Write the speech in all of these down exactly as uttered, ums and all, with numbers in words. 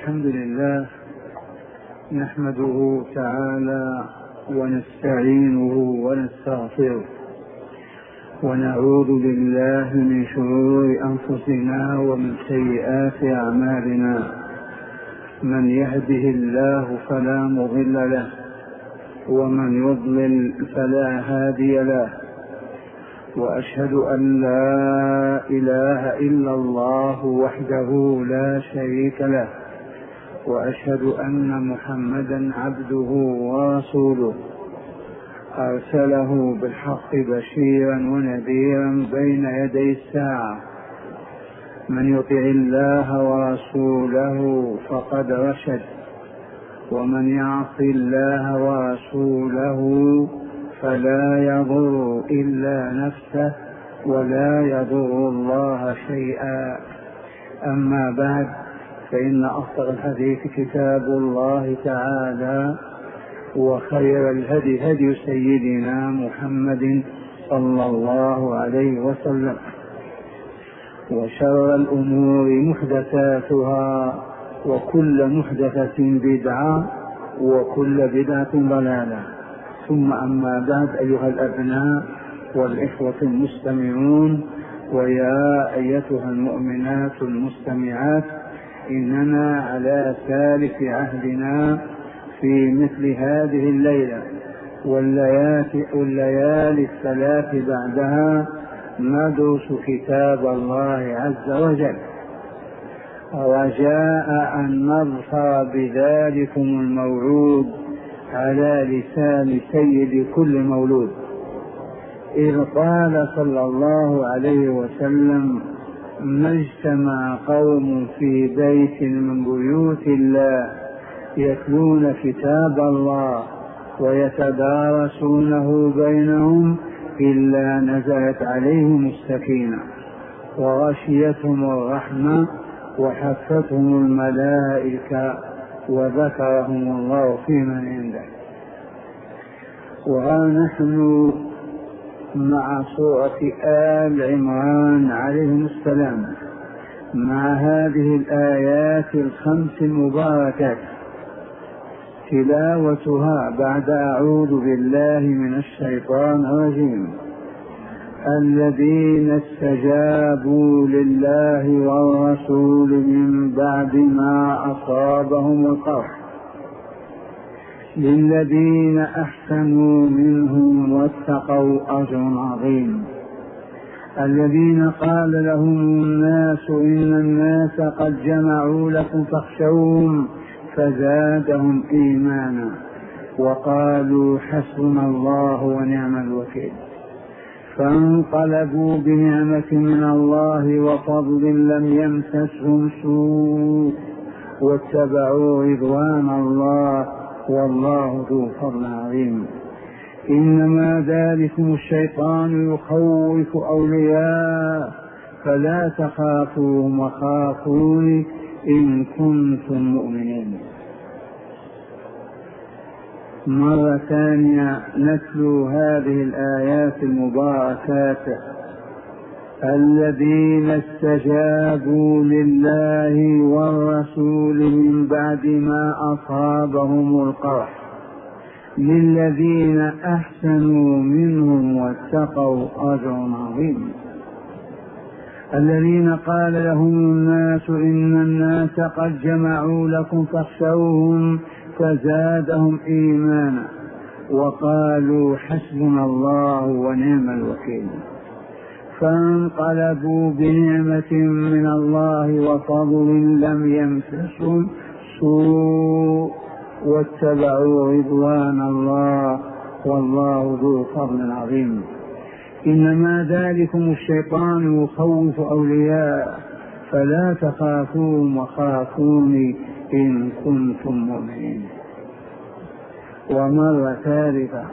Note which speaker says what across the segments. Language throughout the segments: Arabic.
Speaker 1: الحمد لله نحمده تعالى ونستعينه ونستغفره ونعوذ بالله من شرور أنفسنا ومن سيئات أعمالنا. من يهده الله فلا مضل له ومن يضلل فلا هادي له، وأشهد أن لا إله إلا الله وحده لا شريك له، وأشهد أن محمدا عبده ورسوله أرسله بالحق بشيرا ونذيرا بين يدي الساعة. من يطع الله ورسوله فقد رشد، ومن يعص الله ورسوله فلا يضر إلا نفسه ولا يضر الله شيئا. أما بعد، فإن أصدق الحديث كتاب الله تعالى، وخير الهدي هدي سيدنا محمد صلى الله عليه وسلم، وشر الأمور محدثاتها، وكل محدثة بدعة، وكل بدعة ضلالة. ثم أما بعد، أيها الأبناء والإخوة المستمعون، ويا أيتها المؤمنات المستمعات، إننا على ثالث عهدنا في مثل هذه الليلة والليالي الثلاث بعدها ندرس كتاب الله عز وجل، رجاء أن نظفر بذلكم الموعود على لسان سيد كل مولود، إذ قال صلى الله عليه وسلم: ما اجتمع قوم في بيت من بيوت الله يتلون كتاب الله ويتدارسونه بينهم إلا نزلت عليهم السكينة وغشيتهم الرحمة وحفتهم الملائكة وذكرهم الله في من عنده. وها نحن مع سورة آل عمران عليهم السلام، مع هذه الآيات الخمس المباركات، تلاوتها بعد أعوذ بالله من الشيطان الرجيم: الذين استجابوا لله والرسول من بعد ما أصابهم القرح للذين أحسنوا منهم واتقوا أجر عظيم. الذين قال لهم الناس إن الناس قد جمعوا لكم فاخشوهم فزادهم إيمانا وقالوا حسبنا الله ونعم الوكيل. فانقلبوا بنعمة من الله وفضل لم يمسسهم سوء واتبعوا رضوان الله والله ذو فضل عظيم. إنما ذلكم الشيطان يخوف أولياء فلا تخافوهم وخافوني إن كنتم مؤمنين. مرة ثانية نتلو هذه الآيات المباركات: الذين استجابوا لله والرسول من بعد ما أصابهم القرح للذين أحسنوا منهم واتقوا أجر عظيم. الذين قال لهم الناس إن الناس قد جمعوا لكم فاخشوهم فزادهم إيمانا وقالوا حسبنا الله ونعم الوكيل. فانقلبوا بنعمة من الله وفضل لم يمسسهم سوء واتبعوا رضوان الله والله ذو فضل عظيم. إنما ذلكم الشيطان يخوف أولياء فلا تخافوهم وخافوني إن كنتم مؤمنين. ومرة ثالثة: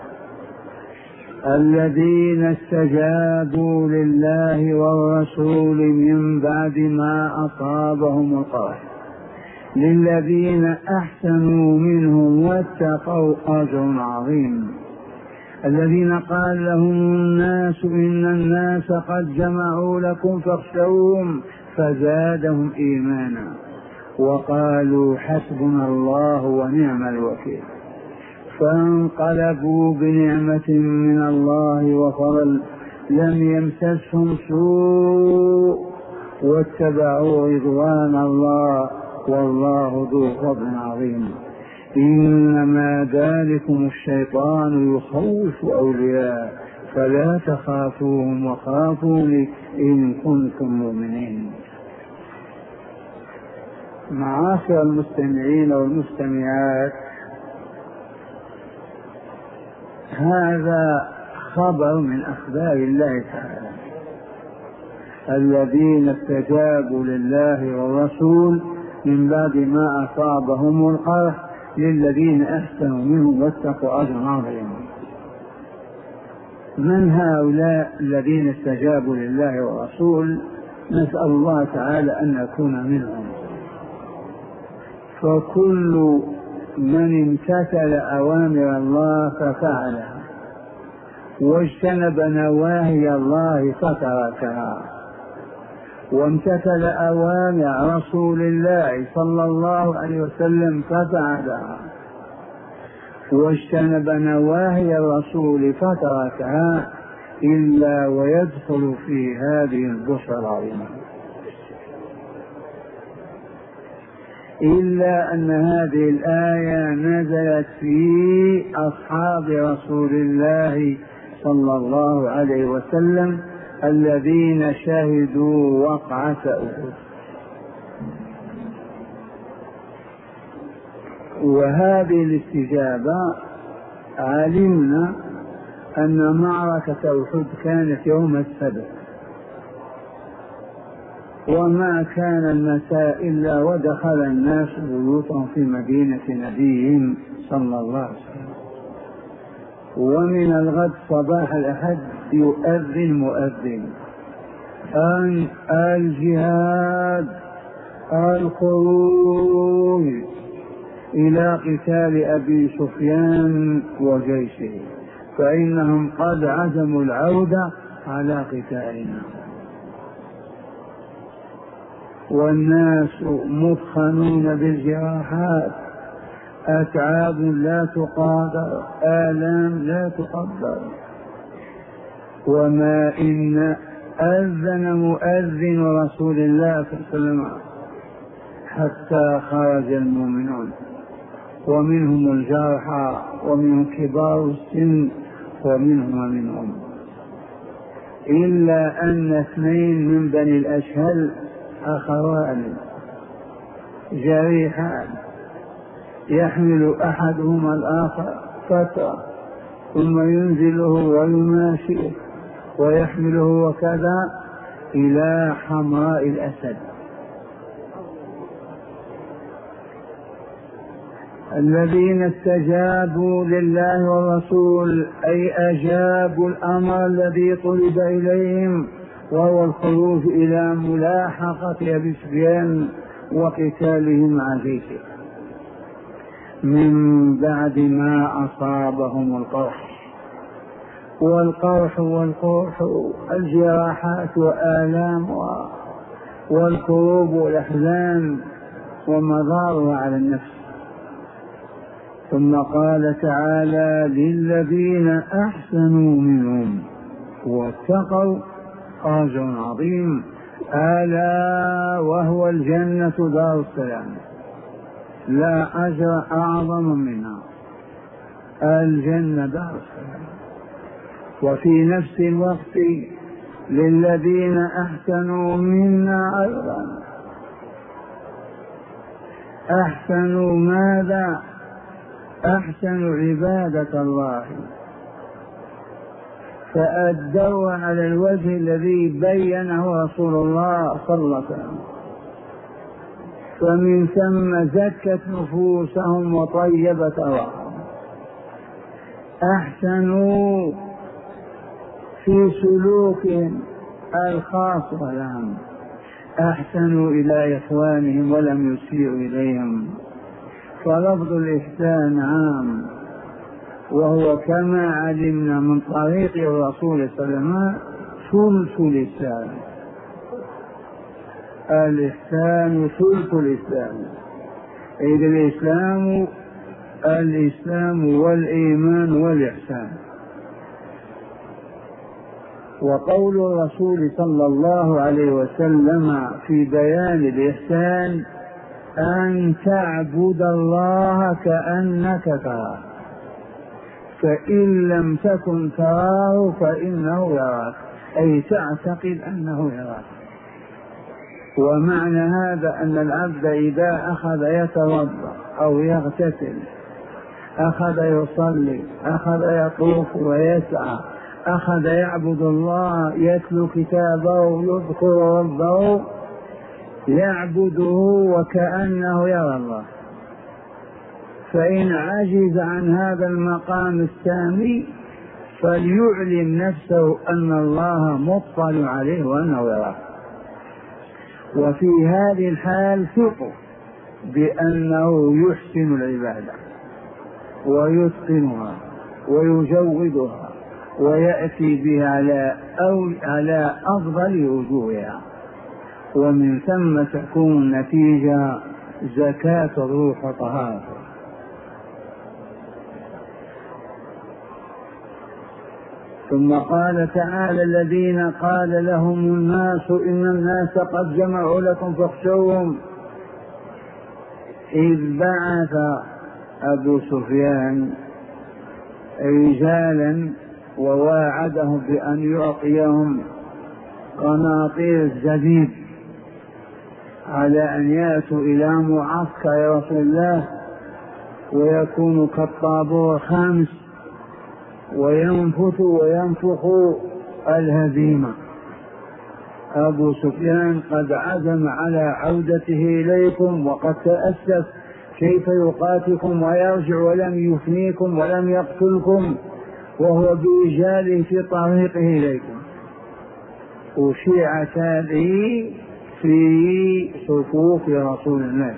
Speaker 1: الذين استجابوا لله والرسول من بعد ما أصابهم القرح للذين أحسنوا منهم واتقوا أجر عظيم. الذين قال لهم الناس إن الناس قد جمعوا لكم فاخشوهم فزادهم إيمانا وقالوا حسبنا الله ونعم الوكيل. فانقلبوا بنعمة من الله وفضل لم يمسسهم سوء واتبعوا رضوان الله والله ذو فضل عظيم. إنما ذلكم الشيطان يخوف أولياء فلا تخافوهم وخافوني إن كنتم مؤمنين. معاشر المستمعين والمستمعات، هذا خبر من أخبار الله تعالى. الذين استجابوا لله والرسول من بعد ما أصابهم القرح للذين أحسنوا منهم واتقوا أجر عظيم. من هؤلاء الذين استجابوا لله والرسول؟ نسأل الله تعالى أن نكون منهم. فكل من امتثل أوامر الله ففعلها واجتنب نواهي الله فتركها وامتثل أوامر رسول الله صلى الله عليه وسلم ففعلها واجتنب نواهي الرسول فتركها إلا ويدخل في هذه البشرى العظيمة. إلا أن هذه الآية نزلت في أصحاب رسول الله صلى الله عليه وسلم الذين شهدوا وقعة أحد. وهذه الاستجابة علمنا أن معركة أحد كانت يوم السبت، وما كان المساء إلا ودخل الناس بيوتهم في مدينة نبيهم صلى الله عليه وسلم. ومن الغد صباح الأحد يؤذن مؤذن أن الجهاد الخروج إلى قتال أبي سفيان وجيشه، فإنهم قد عزموا العودة على قتالنا. والناس مطخنون بالجراحات، أتعاب لا تقادر، آلام لا تقدر. وما إن أذن مؤذن رسول الله صلى الله عليه وسلم حتى خرج المؤمنون، ومنهم الجرحى ومنهم كبار السن ومنهم ومنهم، إلا أن اثنين من بني الأشهل أخوان جريحان يحمل أحدهما الآخر فترة ثم ينزله ويماشيه ويحمله وكذا إلى حمراء الأسد. الذين استجابوا لله والرسول أي أجابوا الأمر الذي طلب إليهم، وهو الخروج إلى ملاحقة أبي سفيان وقتاله مع جيشه من بعد ما أصابهم القرح. والقرح والقرح الجراحات وآلام والكروب والأحزان ومضارها على النفس. ثم قال تعالى للذين أحسنوا منهم واتقوا أجر عظيم، ألا وهو الجنة دار السلام، لا أجر أعظم منها، الجنة دار السلام. وفي نفس الوقت للذين أحسنوا منا أيضا. أحسنوا ماذا؟ أحسنوا عبادة الله، فأدوا على الوجه الذي بينه رسول الله صلى الله عليه وسلم، فمن ثم زكت نفوسهم وطيبت أرواحهم. أحسنوا في سلوكهم الخاص والعام، أحسنوا إلى إخوانهم ولم يسيئوا إليهم. فلفظ الإحسان عام، وهو كما علمنا من طريق الرسول صلى الله عليه وسلم ثلث الإحسان. الإحسان ثلث الإسلام. إذ الإسلام الإسلام والإيمان والإحسان. وقول الرسول صلى الله عليه وسلم في بيان الإحسان أن تعبد الله كأنك تراه فإن لم تكن تراه فإنه يراك، أي تعتقد أنه يراك. ومعنى هذا أن العبد إذا أخذ يتوضأ أو يغتسل، أخذ يصلي، أخذ يطوف ويسعى، أخذ يعبد الله، يتلو كتابه، يذكر ربه، يعبده وكأنه يرى الله. فإن عجز عن هذا المقام السامي فليعلم نفسه أن الله مطلع عليه وأنه يراه. وفي هذه الحال ثق بأنه يحسن العبادة ويتقنها ويجودها ويأتي بها على أو على أفضل وجوهها، ومن ثم تكون النتيجة زكاة الروح وطهارته. ثم قال تعالى: الذين قال لهم الناس إن الناس قد جمعوا لكم فاخشوهم، إذ بعث أبو سفيان رجالا وواعدهم بأن يعطيهم قناطير الزبيب على أن يأتوا إلى معسكر رسول الله ويكونوا كالطابور الخامس وينفثوا وينفخوا الهزيمة. أبو سفيان قد عزم على عودته إليكم وقد تأسف كيف يقاتلكم ويرجع ولم يفنيكم ولم يقتلكم وهو برجاله في طريقه إليكم. وشيعت هذه في صفوف رسول الله.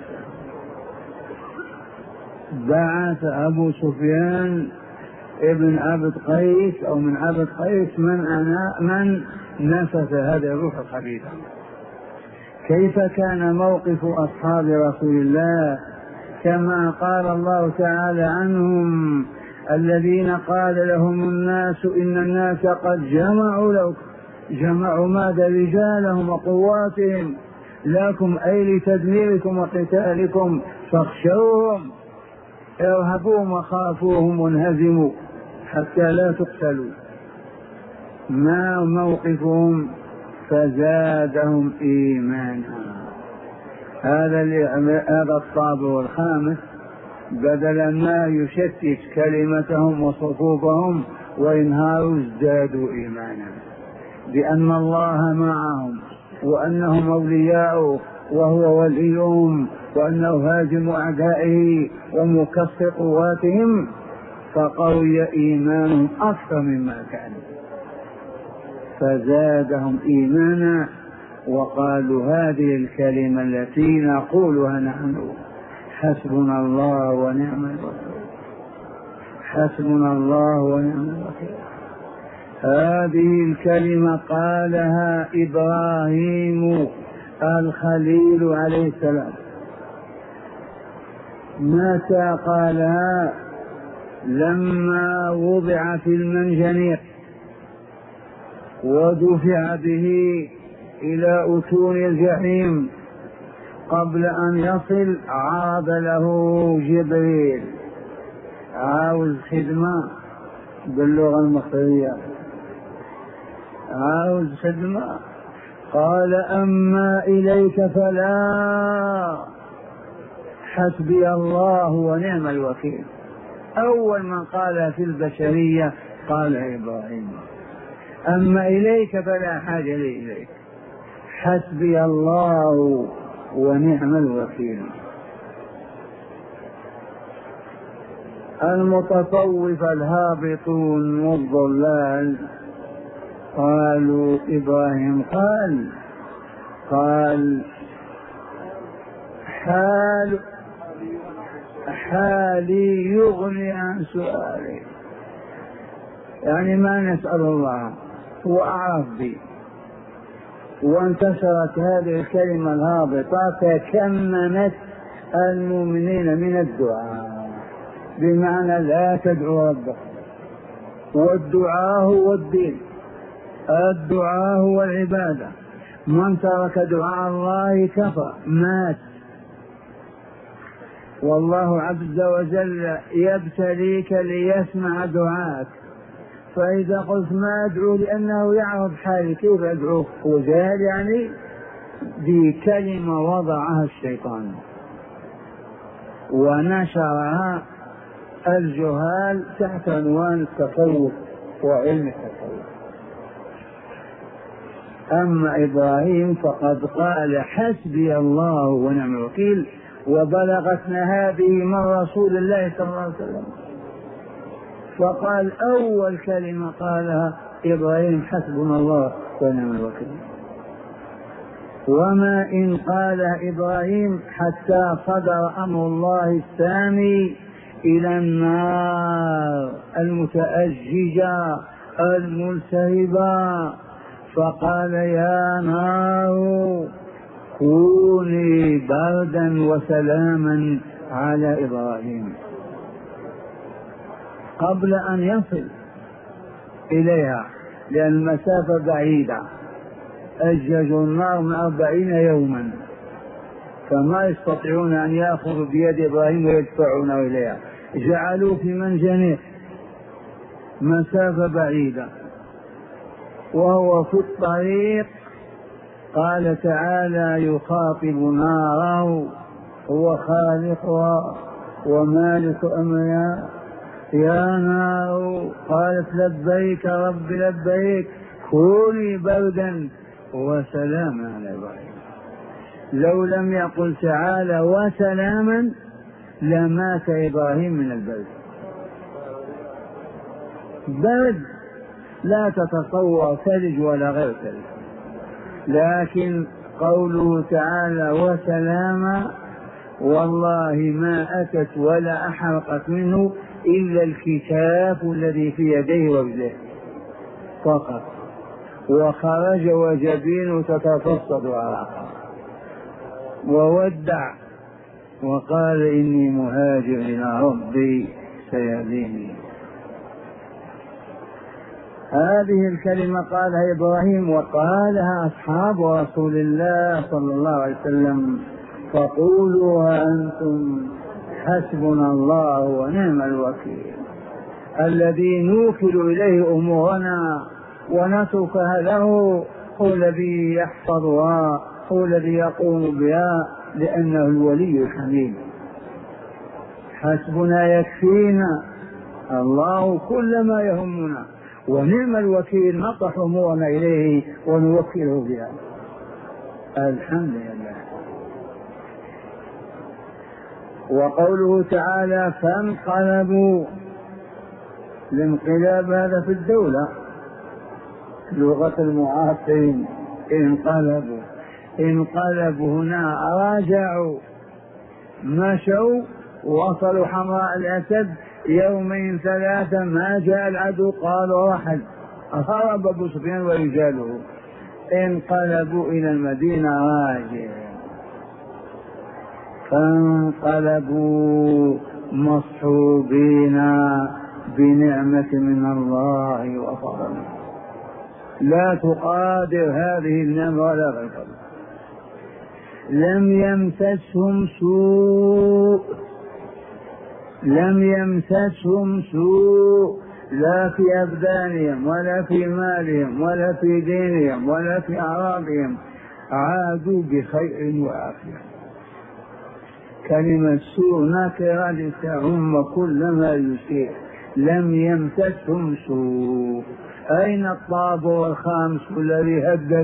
Speaker 1: بعث أبو سفيان ابن عبد قيس أو من عبد قيس من أنا من نفث هذه الروح الخبيثة. كيف كان موقف أصحاب رسول الله؟ كما قال الله تعالى عنهم: الذين قال لهم الناس إن الناس قد جمعوا لكم، جمعوا ماذا؟ رجالهم وقواتهم لكم، أي لتدميركم وقتالكم، فاخشوهم، ارهبوهم وخافوهم وانهزموا حتى لا تقتلوا. ما موقفهم؟ فزادهم إيمانا. هذا هذا الطابور الخامس بدل ما يشتت كلمتهم وصفوفهم وينهاروا ازدادوا إيمانا بأن الله معهم وأنهم أولياؤه وهو وليهم وأنه هازم أعدائه ومكسر قواتهم، فقوي إيمانهم أكثر مما كانوا، فزادهم إيمانا وقالوا هذه الكلمة التي نقولها نحن: حسبنا الله ونعم الوكيل، حسبنا الله ونعم الوكيل. هذه الكلمة قالها إبراهيم الخليل عليه السلام. متى قالها؟ لما وضع في المنجنيق ودفع به إلى أتون الجحيم، قبل أن يصل عاد له جبريل: عاوز خدمة باللغة المصرية، عاوز خدمة. قال: أما إليك فلا، حسبي الله ونعم الوكيل. أول من قال في البشرية قال إبراهيم: أما إليك فلا حاجة لي إليك، حسبي الله ونعم الوكيل. المتصوف الهابطون والضلال قالوا إبراهيم قال قال حال حالي يغني عن سؤالي، يعني ما نسأل الله، هو أعرف بي، وانتشرت هذه الكلمة الهابطة تكمنت المؤمنين من الدعاء، بمعنى لا تدعو ربك، والدعاء هو الدين، الدعاء هو العبادة، من ترك دعاء الله كفر مات. والله عز وجل يبتليك ليسمع دعاءك، فإذا قلت ما أدعو لأنه يعرف حالي كيف أدعوه؟ وجهل يعني بكلمة وضعها الشيطان ونشرها الجهال تحت عنوان التصوف وعلم التصوف. أما إبراهيم فقد قال حسبي الله ونعم الوكيل، وبلغتنا هذه من رسول الله صلى الله عليه وسلم، فقال أول كلمة قالها إبراهيم حسبنا الله ونعم الوكيل. وما إن قال إبراهيم حتى صدر أمر الله السامي إلى النار المتأججة الملتهبة، فقال يا نار كوني بردا وسلاما على إبراهيم، قبل أن يصل إليها لأن المسافة بعيدة. أججوا النار من أربعين يوما، فما يستطيعون أن يأخذوا بيد إبراهيم ويدفعونه إليها، جعلوا في منجنيق مسافة بعيدة. وهو في الطريق قال تعالى يخاطب ناره هو خالقها ومالك أمرها، يا نار قالت لبيك رب لبيك كوني بردا وسلاما على إبراهيم. لو لم يقل تعالى وسلاما لمات إبراهيم من البرد. برد لا تتصور ثلج ولا غير ثلج، لكن قوله تعالى وسلاما والله ما أتت ولا أحرقت منه إلا الكتاب الذي في يديه ورجليه فقط، وخرج وجبينه تتفصد عرقا وودع وقال إني مهاجر إلى ربي سيهديني. هذه الكلمة قالها إبراهيم وقالها أصحاب رسول الله صلى الله عليه وسلم، فقولوها أنتم حسبنا الله ونعم الوكيل، الذي نوكل إليه أمورنا ونتركها له هو الذي يحفظها، هو الذي يقوم بها، لأنه الولي الحميد. حسبنا يكفينا الله كل ما يهمنا، ونعم الوكيل نطرح أمورنا إليه ونوكله بها. الحمد لله. وقوله تعالى فانقلبوا، الانقلاب هذا في الدولة لغة المعاصرين، انقلبوا انقلبوا هنا راجعوا مشوا وصلوا حمراء الأسد يومين ثلاثة ما جاء العدو قالوا رحل، هرب أبو سفيان ورجاله، انقلبوا إلى المدينة راجعين. فانقلبوا مصحوبين بنعمة من الله وفضل لا تقادر هذه النعمة ولا غيرها. لم يمسسهم سوء لم يمسسهم سوء لا في أبدانهم ولا في مالهم ولا في دينهم ولا في أعراضهم، عادوا بخير وعافية. كلمة سوء نكرة لتعم كل ما يسيء. لم يمسسهم سوء، أين الطابور الخامس الذي هدد؟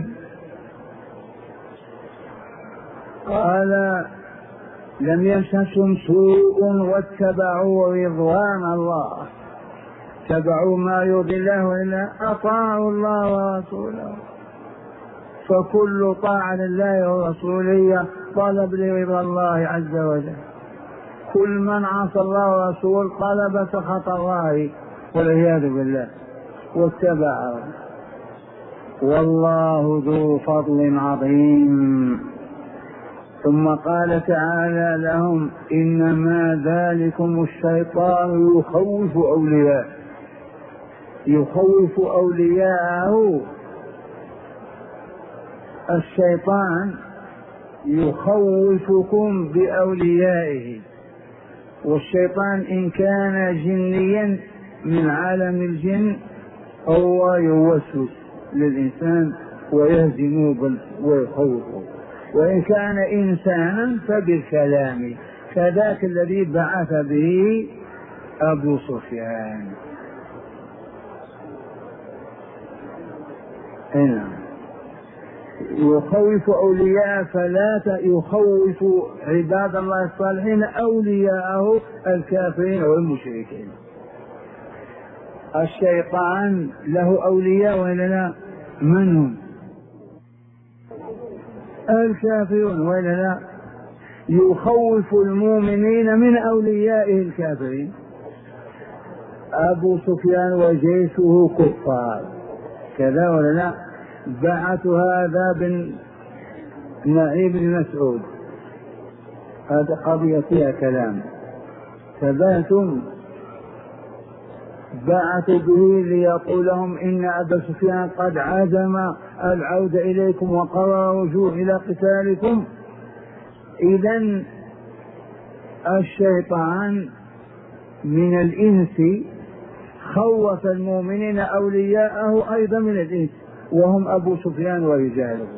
Speaker 1: قال لم يمسسهم سوء واتبعوا رضوان الله، اتبعوا ما يرضي الله إلا أطاعوا الله ورسوله، فكل طاعة لله ورسوله طلب لرضا الله عز وجل. كل من عصى الله ورسوله طلب سخط الله والعياذ بالله واتبعه. والله ذو فضل عظيم. ثم قال تعالى لهم إنما ذلكم الشيطان يخوف أولياءه يخوف أولياءه الشيطان يخوفكم بأوليائه، والشيطان إن كان جنيا من عالم الجن هو يوسوس للإنسان ويهزمه ويخوفه، وإن كان إنسانا فبالكلام كذاك الذي بعث به أبو سفيان. هنا يخوف أولياء فلا يخوف عباد الله الصالحين أولياءه الكافرين والمشركين. الشيطان له أولياء ولا لا؟ من هم؟ الكافرون ولا لا؟ يخوف المؤمنين من أوليائه الكافرين. أبو سفيان وجيشه كفار كذا ولا لا؟ بعث هذا بن نعيم بن مسعود، هذا قضية فيها كلام، ثباتم بعثوا به ليقول لهم إن أبا سفيان قد عزم العودة إليكم وقرر رجوع إلى قتالكم. إذن الشيطان من الإنس خوف المؤمنين أولياءه أيضا من الإنس وهم أبو سفيان ورجاله.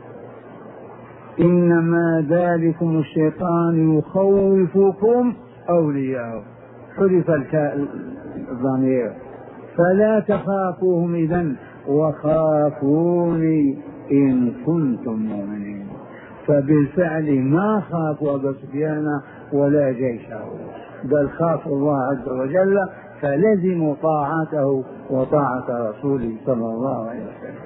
Speaker 1: إنما ذلكم الشيطان يخوفكم أولياءه، حذف الضمير، فلا تخافوهم إذن وخافوني إن كنتم مؤمنين. فبالفعل ما خافوا أبا سفيان ولا جيشه، بل خافوا الله عز وجل فلزموا طاعته وطاعة رسوله صلى الله عليه وسلم.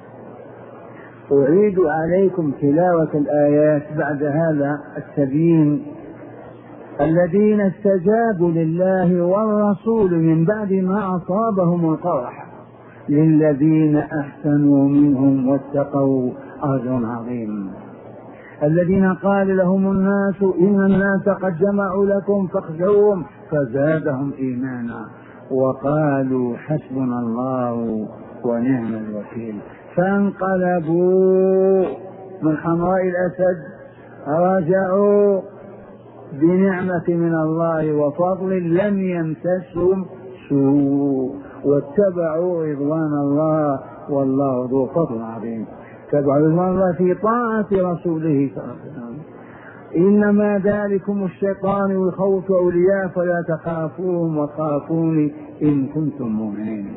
Speaker 1: أعيد عليكم تلاوة الآيات بعد هذا التبيين. الذين استجابوا لله والرسول من بعد ما أصابهم القرح للذين أحسنوا منهم واتقوا أجر عظيم. الذين قال لهم الناس إن الناس قد جمعوا لكم فاخشوهم فزادهم إيمانا وقالوا حسبنا الله ونعم الوكيل. فانقلبوا من حمراء الأسد رجعوا بنعمة من الله وفضل لم يمسسهم سوء واتبعوا رضوان الله والله ذو فضل عظيم. اتبعوا رضوان الله في طاعة رسوله صلى الله عليه وسلم. إنما ذلكم الشيطان يخوف أولياء فلا تخافوهم وخافوني إن كنتم مؤمنين.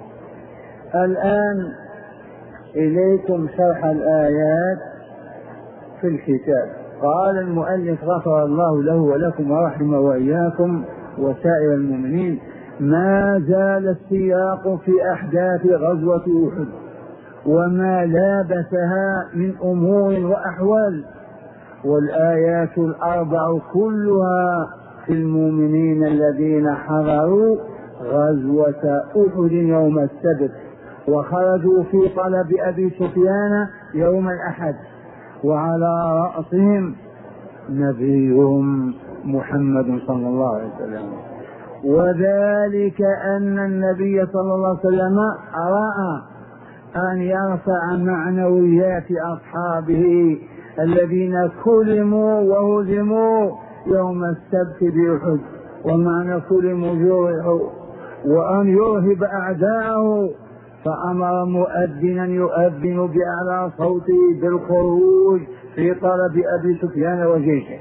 Speaker 1: الآن إليكم شرح الآيات في الكتاب. قال المؤلف غفر الله له ولكم ورحمه وإياكم وسائر المؤمنين: ما زال السياق في أحداث غزوة أحد وما لابسها من أمور وأحوال، والآيات الأربع كلها في المؤمنين الذين حضروا غزوة أحد يوم السبت وخرجوا في طلب أبي سفيان يوم الأحد، وعلى رأسهم نبيهم محمد صلى الله عليه وسلم. وذلك أن النبي صلى الله عليه وسلم رأى أن يرفع معنويات أصحابه الذين كلموا وهزموا يوم السبت بأحد، ومعنى كلموا جرحوا، وأن يرهب أعداءه، فأمر مؤذنا يؤذن بأعلى صوته بالخروج في طلب أبي سفيان وجيشه.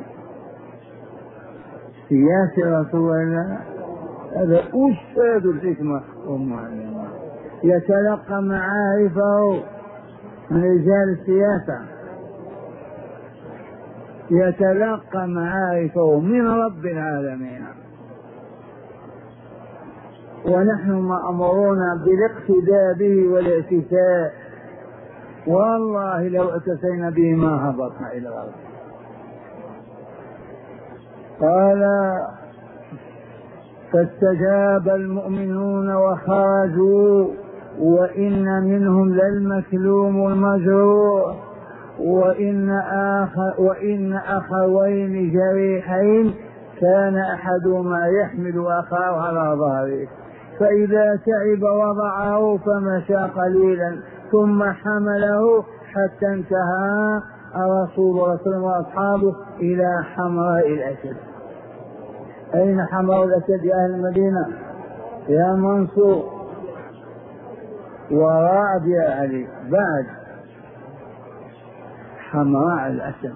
Speaker 1: سياسة رسول الله هذا أستاذ الحكمة والمعلمة، يتلقى معارفه من رجال السياسة، يتلقى معارفه من رب العالمين، ونحن مأمورون بالاقتداء به والاعتساء، والله لو اتسينا به ما هبطنا إلى الأرض. قال: فاستجاب المؤمنون وخرجوا وإن منهم للمكلوم المجروح، وإن, آخر وإن أخوين جريحين كان أحدهما يحمل أخاه على ظهره، فإذا تعب وضعه فمشى قليلا ثم حمله حتى انتهى رسول الله صلى الله عليه وسلم وأصحابه إلى حمراء الأسد. أين حمراء الأسد يا أهل المدينة؟ يا منصور وراء يا علي، بعد حمراء الأسد.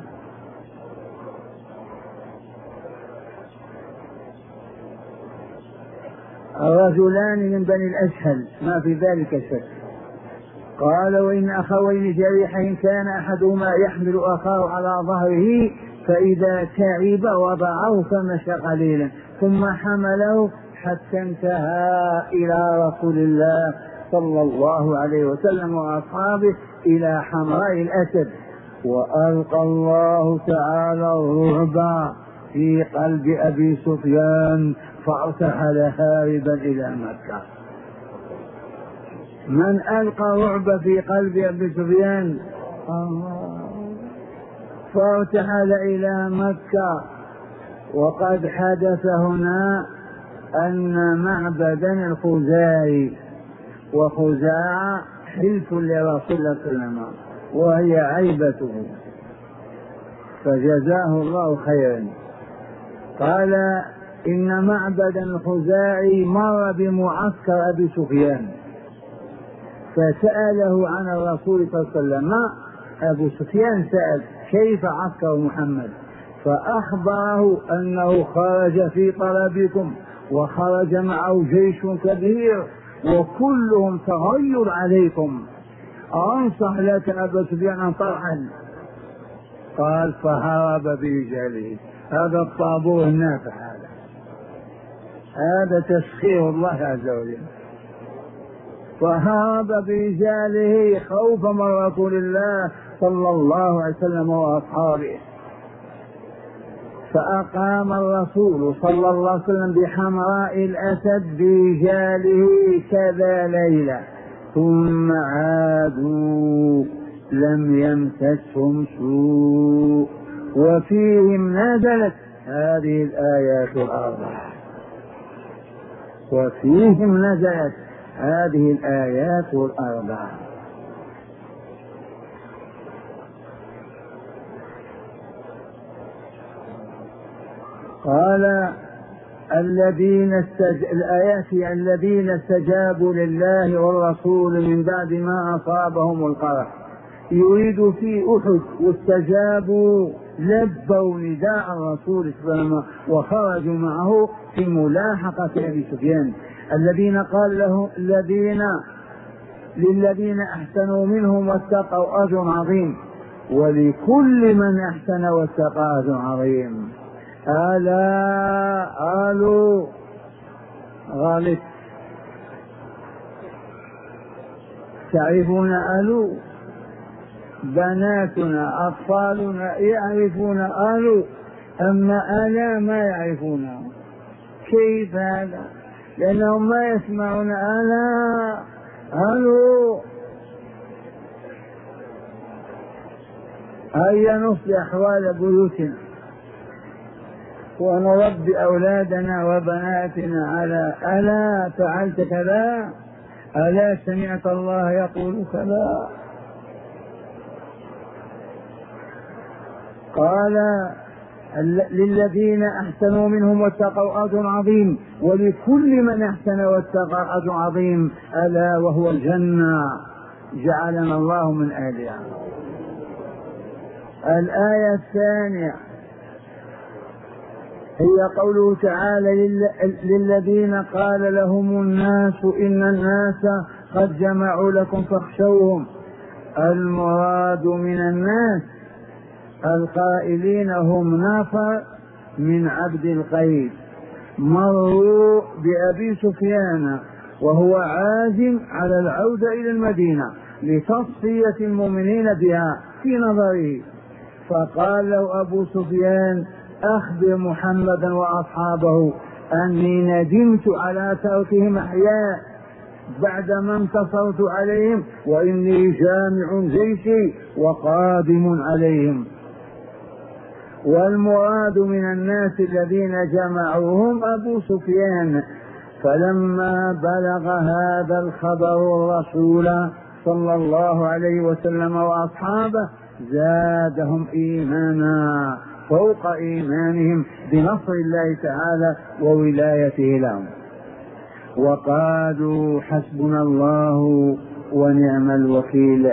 Speaker 1: الرجلان من بني الأشهل ما في ذلك شك. قال وإن أخوين جريحين كان أحدهما يحمل أخاه على ظهره، فإذا تعب وضعه فمشى قليلا ثم حمله حتى انتهى إلى رسول الله صلى الله عليه وسلم وأصحابه إلى حمراء الأسد. وألقى الله تعالى الرعب في قلب أبي سفيان فارتحل هاربا إلى مكة. من ألقى الرعب في قلب أبي سفيان؟ الله. فارتحل إلى مكة. وقد حدث هنا أن معبدا الخزاعي، وخزاعة حلف لرسول الله صلى الله عليه وسلم وهي عيبته، فجزاه الله خيرا. قال إن معبدا الخزاعي مر بمعسكر أبي سفيان فسأله عن الرسول صلى الله عليه وسلم. أبو سفيان سأل كيف عسكر محمد، فأخبره أنه خرج في طلبكم وخرج معه جيش كبير وكلهم تغير عليكم، أنصح لك أبا سفيان أن ترحل. قال فهرب برجاله. هذا الطابور النافع، هذا هذا تسخير الله عز وجل. فهرب برجاله خوفا من رسول الله صلى الله عليه وسلم وأصحابه. فأقام الرسول صلى الله عليه وسلم بحمراء الأسد برجاله كذا ليلة، ثم عادوا لم يمسسهم سوء. وفيهم نزلت هذه الآيات الأربع، وفيهم نزلت هذه الآيات الأربع. قال الذين استج... الآيات الذين استجابوا لله والرسول من بعد ما أصابهم القرح، يريد في أحد واستجابوا لبوا نداء الرسول صلى الله عليه وسلم وخرجوا معه في ملاحقة أبي سفيان. الذين قال له الذين للذين أحسنوا منهم واتقوا أجر عظيم، ولكل من أحسن واتقى أجر عظيم. ألا قالوا غلط، تعرفون ألو؟ بناتنا أطفالنا يعرفون ألو، أما ألا ما يعرفونه. كيف هذا؟ لأنهم ما يسمعون ألا ألو. هيا نصلح أحوال بيوتنا ونربي أولادنا وبناتنا على ألا فعلت كذا، ألا سمعت الله يقول كذا. قال للذين أحسنوا منهم واتقوا أجر عظيم، ولكل من أحسن واتقى أجر عظيم، ألا وهو الجنة، جعلنا الله من أهلها. الآية الثانية هي قوله تعالى للذين قال لهم الناس إن الناس قد جمعوا لكم فاخشوهم. المراد من الناس القائلين هم نفر من عبد القيس مروا بأبي سفيان وهو عازم على العودة إلى المدينة لتصفية المؤمنين بها في نظره، فقال له أبو سفيان أخبر محمدا وأصحابه أني ندمت على تركهم أحياء بعدما انتصرت عليهم وإني جامع جيشي وقادم عليهم. والمراد من الناس الذين جمعوهم أبو سفيان. فلما بلغ هذا الخبر الرسول صلى الله عليه وسلم وأصحابه زادهم إيمانا فوق إيمانهم بنصر الله تعالى وولايته لهم، وقالوا حسبنا الله ونعم الوكيل.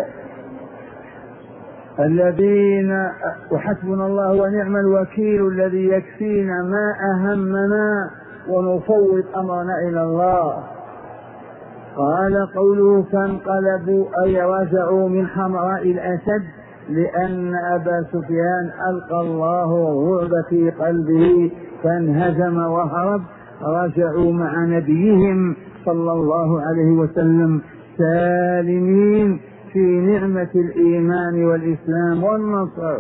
Speaker 1: الذين وحسبنا الله ونعم الوكيل الذي يكفينا ما أهمنا ونفوض أمرنا إلى الله. قال قوله فانقلبوا أي رجعوا من حمراء الأسد، لأن أبا سفيان ألقى الله الرعب في قلبه فانهزم وهرب. رجعوا مع نبيهم صلى الله عليه وسلم سالمين في نعمة الإيمان والإسلام والنصر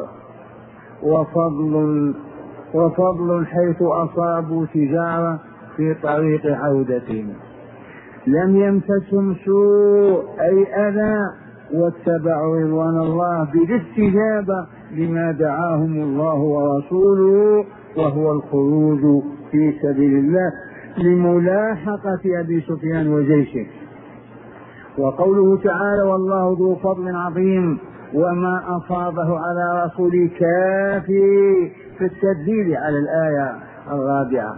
Speaker 1: وفضل وفضل حيث أصابوا تجارة في طريق عودتهم. لم يمسسهم سوء أي أذى واتبعوا رضوان الله بالاستجابة لما دعاهم الله ورسوله وهو الخروج في سبيل الله لملاحقة أبي سفيان وجيشه. وقوله تعالى والله ذو فضل عظيم وما أصابه على رسوله كافي في التدليل على الآية الرابعة.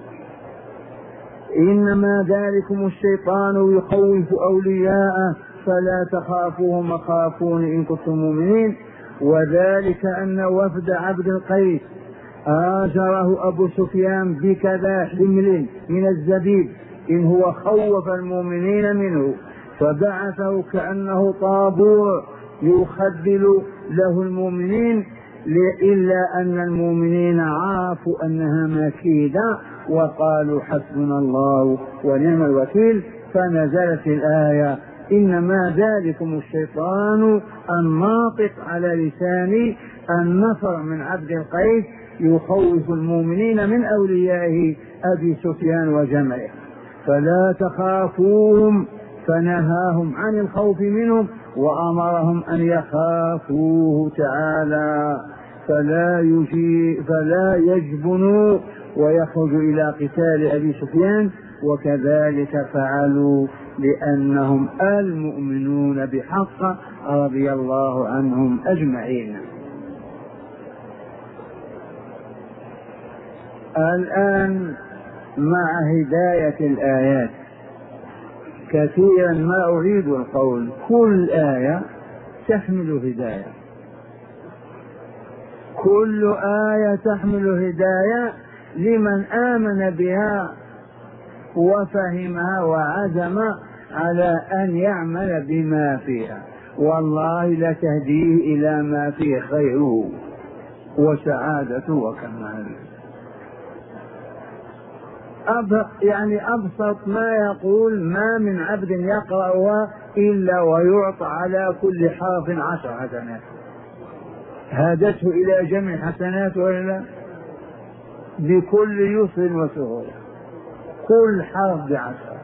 Speaker 1: إنما ذلكم الشيطان يخوف أولياءه فلا تخافوهم وخافون إن كنتم مؤمنين. وذلك أن وفد عبد القيس آجره أبو سفيان بكذا حمل من الزبيب إن هو خوف المؤمنين منه، فبعثه كأنه طابور يخذل له المؤمنين، إلا أن المؤمنين عرفوا أنها مكيدة وقالوا حسبنا الله ونعم الوكيل، فنزلت الآية إنما ذلكم الشيطان الناطق على لسان النفر من عبد القيس يخوف المؤمنين من أوليائه أبي سفيان وجمعه فلا تخافوهم، فنهاهم عن الخوف منهم وأمرهم أن يخافوه تعالى فلا, يجي فلا يجبنوا ويخرجوا إلى قتال أبي سفيان. وكذلك فعلوا لأنهم المؤمنون بحق رضي الله عنهم أجمعين. الآن مع هداية الآيات كثيرا ما أريد القول كل آية تحمل هداية، كل آية تحمل هداية لمن آمن بها وفهمها وعزم على أن يعمل بما فيها، والله لتهديه إلى ما فيه خيره وسعادته وكماله. أب يعني أبسط ما يقول ما من عبد يقرأها إلا ويعطى على كل حرف عشر حسنات، هادته إلى جمع حسنات وإلا بكل يسر وسهولة، كل حرف بعشر.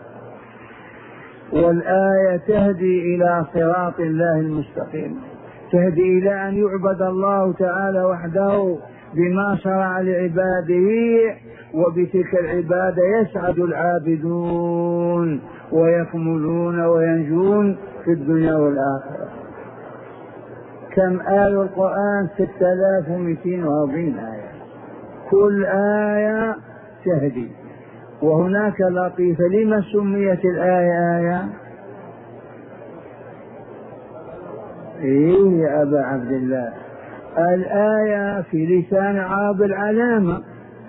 Speaker 1: والآية تهدي إلى صراط الله المستقيم، تهدي إلى أن يعبد الله تعالى وحده بما شرع لعباده، وبتلك العبادة يسعد العابدون ويكملون وينجون في الدنيا والآخرة. كم آية القرآن؟ ستة آلاف ومئتين وأربعين آية، كل آية تهدي. وهناك لطيفة، لما سميت الآية آية؟ إيه يا أبا عبد الله، الآية في لسان عرب العلامة.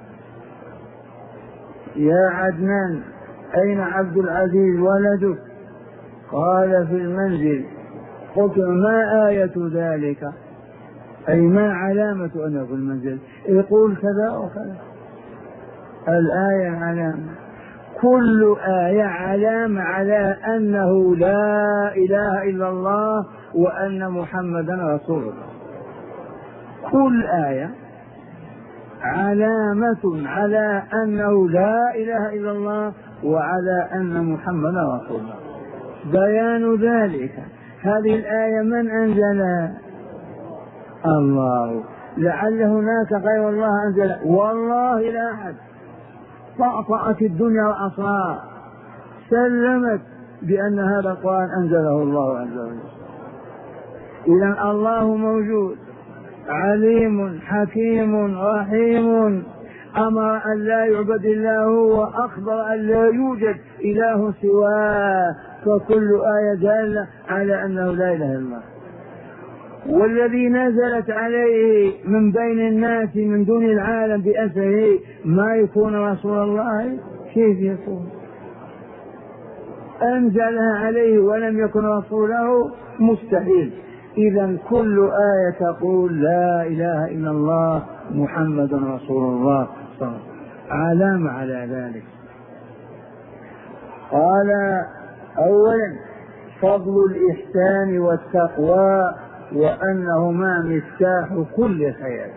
Speaker 1: يا عدنان أين عبد العزيز ولدك؟ قال في المنزل. قلت ما آية ذلك؟ أي ما علامة أنه في المنزل؟ يقول كذا وكذا. الآية علامة، كل آية علامة على أنه لا إله إلا الله وأن محمدا رسول الله. كل آية علامة على أنه لا إله إلا الله وعلى أن محمدا رسول الله. بيان ذلك. هذه الآية من أنزلها؟ الله. لعل هناك غير الله أنزل، والله لا أحد. طأطأت الدنيا وأصلها، سلمت بأن هذا القرآن أنزله الله عز وجل. إذن الله موجود، عليم حكيم رحيم، أمر أن لا يعبد إلا هو، وأخبر أن لا يوجد إله سواه، فكل آية دالة على أنه لا إله إلا الله. والذي نزلت عليه من بين الناس من دون العالم بأسره ما يكون رسول الله، كيف يكون؟ أنزلها عليه ولم يكن رسوله، مستحيل. إذا كل آية تقول لا إله إلا الله محمد رسول الله صلى الله عليه وسلم، علامة على ذلك. قال أولا فضل الإحسان والتقوى وأنهما مفتاح كل خير.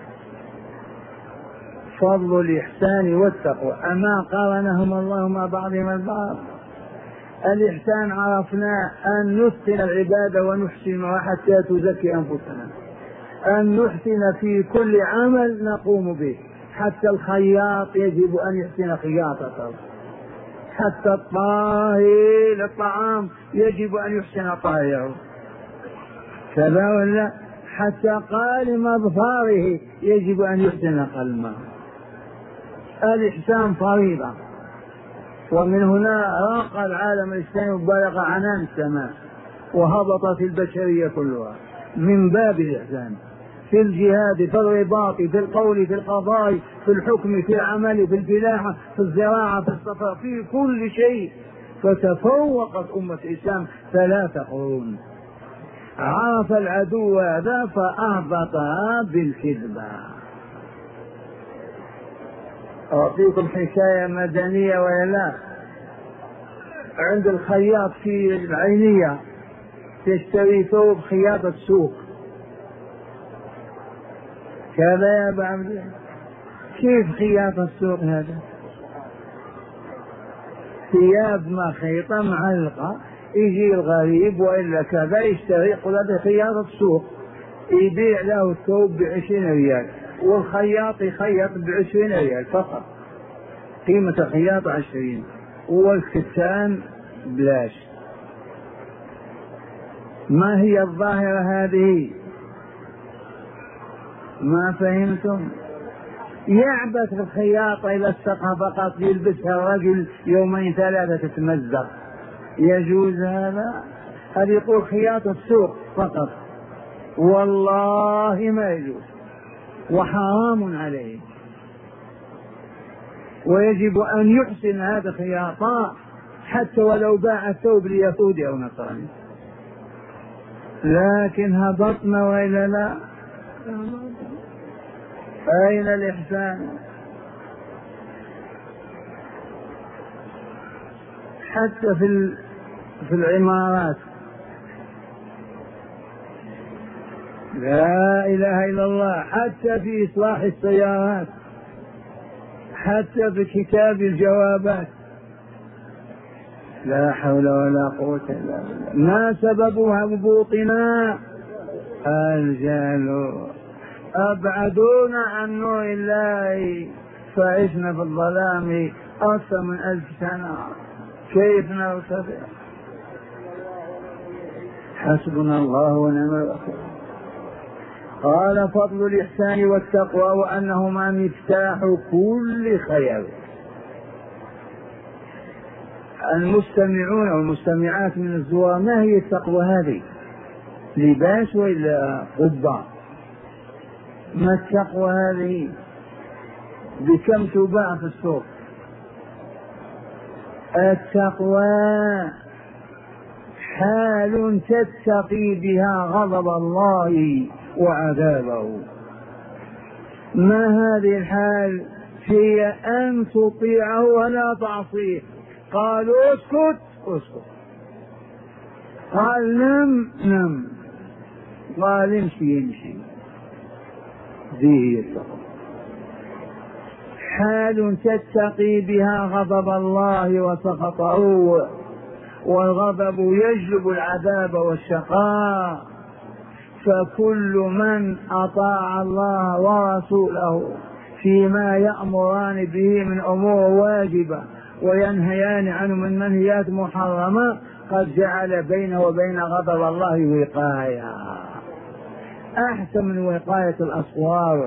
Speaker 1: فضل الإحسان والتقوى، أما قارنهما الله مع بعضهم البعض. الإحسان عرفنا أن نتقن العبادة ونحسنها حتى تزكي أنفسنا، أن نحسن في كل عمل نقوم به، حتى الخياط يجب أن يحسن خياطته، حتى الطاهي للطعام يجب أن يحسن طهيه، كذا ولا؟ حتى قالم أظفاره يجب أن يحسن قلمه. الإحسان فريضة، ومن هنا راق العالم الإسلامي وبلغ عنان السماء وهبطت البشرية كلها من باب الإحسان، في الجهاد، في الرباط، في القول، في القضاء، في الحكم، في العمل، في الفلاحة، في الزراعة، في السفر، في كل شيء. فتفوقت أمة الإسلام ثلاث قرون. عرف العدو هذا فأهبطها بالكذبة. أعطيكم حكاية مدنية ولا؟ عند الخياط في العينية تشتري ثوب خياطة سوق، كذا يا أبا عبد الله؟ كيف خياطة السوق هذا؟ ثياب ما خيطة معلقة، يجي الغريب وإلا كذا يشتري، يقول هذا خياطة سوق، يبيع له الثوب بعشرين ريال، والخياط يخيط بعشرين ريال فقط، قيمة الخياط عشرين، والكتان بلاش. ما هي الظاهرة هذه؟ ما فهمتم؟ يعبث الخياطة إلى السقف فقط، يلبسها الرجل يومين ثلاثة تتمزق، يجوز هذا؟ هذا يقول خياطة السوق فقط، والله ما يجوز وحرام عليه، ويجب أن يحسن هذا الخياطة حتى ولو باع الثوب ليهودي أو نصراني. لكن هبطنا وإلا لا؟ أين الإحسان؟ حتى في في العمارات لا إله إلا الله، حتى في إصلاح السيارات، حتى في كتاب الجوابات، لا حول ولا قوة إلا بالله. ما سببها هبوطنا؟ الجهل، أبعدونا عن نور الله فعشنا في الظلام أكثر من ألف سنة، كيف نرتفع؟ حسبنا الله ونعم الوكيل. قال فضل الإحسان والتقوى وأنهما مفتاح كل خير. المستمعون والمستمعات من الزوار، ما هي التقوى هذه؟ لباس وإلا قبة؟ ما التقوى هذه؟ بكم تباع في السوق؟ التقوى حال تتقي بها غضب الله وعذابه. ما هذه الحال؟ هي أن تطيعه ولا تعصيه. قالوا اسكت اسكت، قال نم نم، قال امشي يمشي. هذه التقوى، حال تتقي بها غضب الله وسخطه والغضب يجلب العذاب والشقاء. فكل من أطاع الله ورسوله فيما يأمران به من أمور واجبة وينهيان عنه من منهيات محرمة قد جعل بينه وبين غضب الله وقاية أحسن من وقاية الأسوار.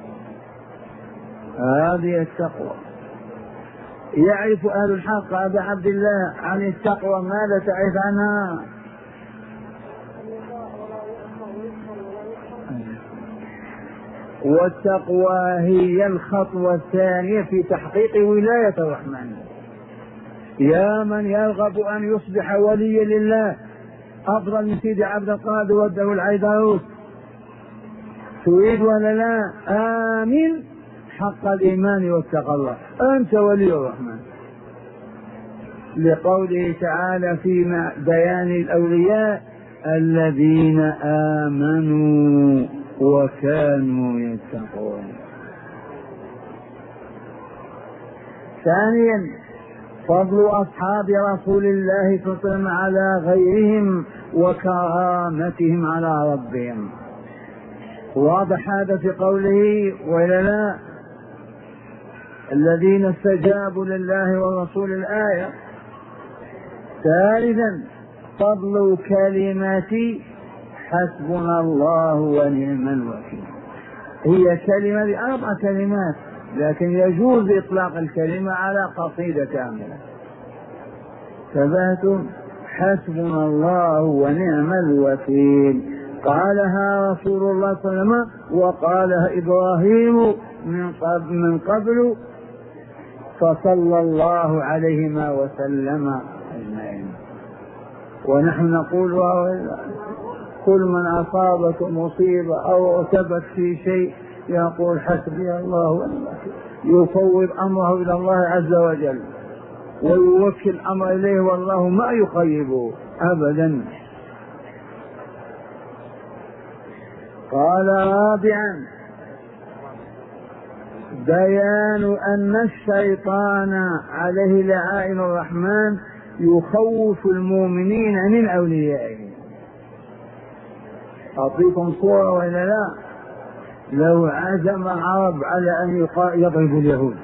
Speaker 1: هذه التقوى. يعرف أهل الحق أبا عبد الله عن التقوى ماذا تعرف عنها؟ والتقوى هي الخطوة الثانية في تحقيق ولاية الرحمن. يا من يرغب أن يصبح وليا لله أفضل من سيدي عبد القادر وده العيدروس، تريد ولا لا؟ آمن حق الإيمان واتقى الله، أنت ولي الرحمن. لقوله تعالى في بيان الأولياء الذين آمنوا وكانوا يتقون. ثانيا فضل أصحاب رسول الله صلى الله عليه وسلم على غيرهم وكرامتهم على ربهم. واضح هذا في قوله ولا لا؟ الذين استجابوا لله والرسول الآية. ثالثا فضل كلمة حسبنا الله ونعم الوكيل. هي كلمة أربع كلمات لكن يجوز إطلاق الكلمة على قصيدة كاملة. ثبات حسبنا الله ونعم الوكيل قالها رسول الله صلى الله عليه وسلم وقالها إبراهيم من قبل, من قبل فصلى الله عليهما وسلم أجمعين. ونحن نقول كل من أصابته مصيبة أو ثبت في شيء يقول حسبي الله ونعم الوكيل، يفوض أمره إلى الله عز وجل ويوكل أمر إليه والله ما يخيبه أبدا. قال رابعا بيان أن الشيطان عليه لعائن الرحمن يخوف المؤمنين من أوليائه. أعطيكم صورة ولا لا؟ لو عزم العرب على أن يضربوا اليهود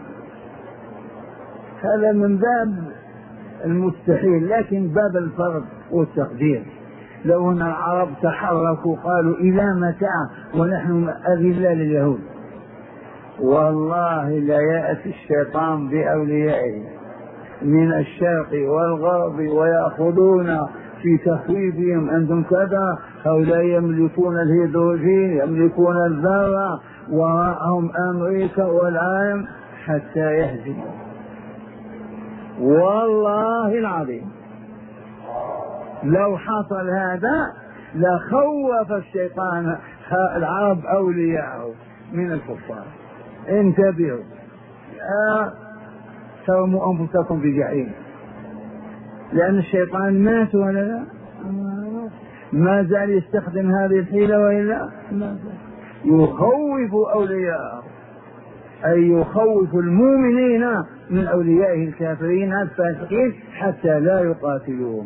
Speaker 1: هذا من باب المستحيل لكن باب الفرض والتقدير. لو أن العرب تحركوا قالوا إلى متى ونحن أذلة لليهود والله لا يأتي الشيطان بأوليائه من الشرق والغرب ويأخذون في تخويفهم أنتم كذا، هؤلاء يملكون الهيدروجين يملكون الذرة وراءهم أمريكا والعالم حتى يهزموا. والله العظيم لو حصل هذا لخوف الشيطان العرب أولياءه من الكفار. انتبهوا ترموا أنفسكم بجحيم لأن الشيطان مات ولا لا؟ ما زال يستخدم هذه الحيلة وإلا يخوف أولياءه أي يخوف المؤمنين من أوليائه الكافرين الفاسقين حتى لا يقاتلوهم.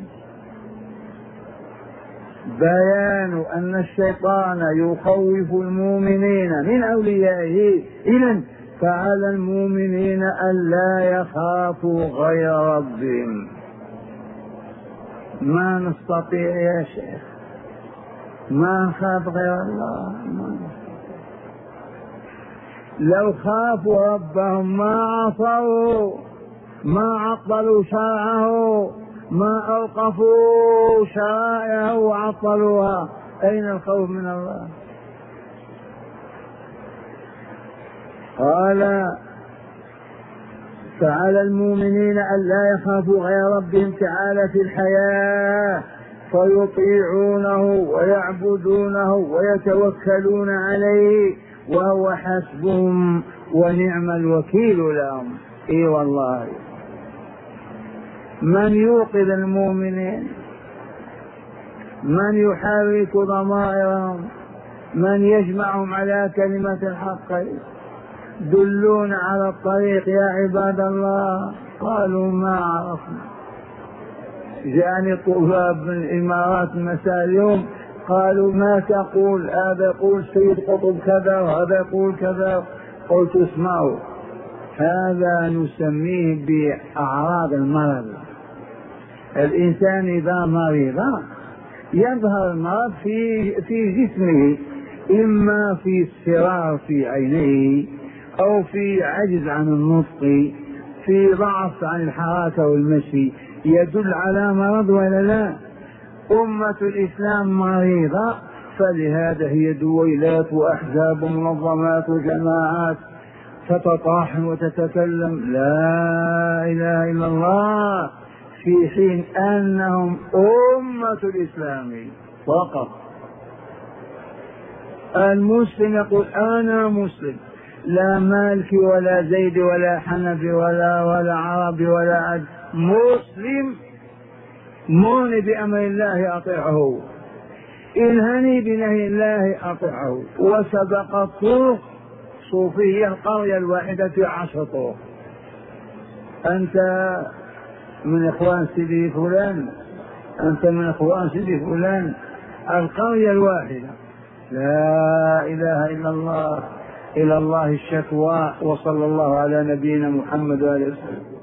Speaker 1: بيان أن الشيطان يخوف المؤمنين من أوليائه إذن فعلى المؤمنين أن لا يخافوا غير ربهم. ما نستطيع يا شيخ ما نخاف غير الله. لو خافوا ربهم ما عصوا ما عطلوا شرعه ما أوقفوا شرائعه وعطلوها. أين الخوف من الله؟ قال فعلى المؤمنين أن لا يخافوا غير ربهم تعالى في الحياة فيطيعونه ويعبدونه ويتوكلون عليه وهو حسبهم ونعم الوكيل لهم. اي والله من يوقظ المؤمنين من يحرك ضمائرهم من يجمعهم على كلمة الحق دلون على الطريق يا عباد الله. قالوا ما عرفنا جاءني طلاب من الإمارات مساء اليوم قالوا ما تقول؟ هذا يقول سيد قطب كذا وهذا يقول كذا. قلت اسمعوا، هذا نسميه بأعراض المرض. الإنسان إذا مرض يظهر المرض في في جسمه، إما في اصفرار في عينيه، أو في عجز عن النطق، في ضعف عن الحركة والمشي، يدل على مرض ولا لا؟ أمة الإسلام مريضة، فلهذا هي دويلات وأحزاب ومنظمات وجماعات تتطاحن وتتكلم لا إله إلا الله، في حين أنهم أمة الإسلام فقط. المسلم يقول أنا مسلم، لا مالكي ولا زيدي ولا حنفي ولا ولا عربي ولا عد، مسلم موني بأمر الله أطيعه، انهني بنهي الله أطيعه. وسبق الطرق صوفية القرية الواحدة في عشر طرق. أنت من إخوان سيدي فلان، أنت من إخوان سيدي فلان، القرية الواحدة لا إله إلا الله، إلى الله الشكوى. وصلى الله على نبينا محمد وآله وسلم.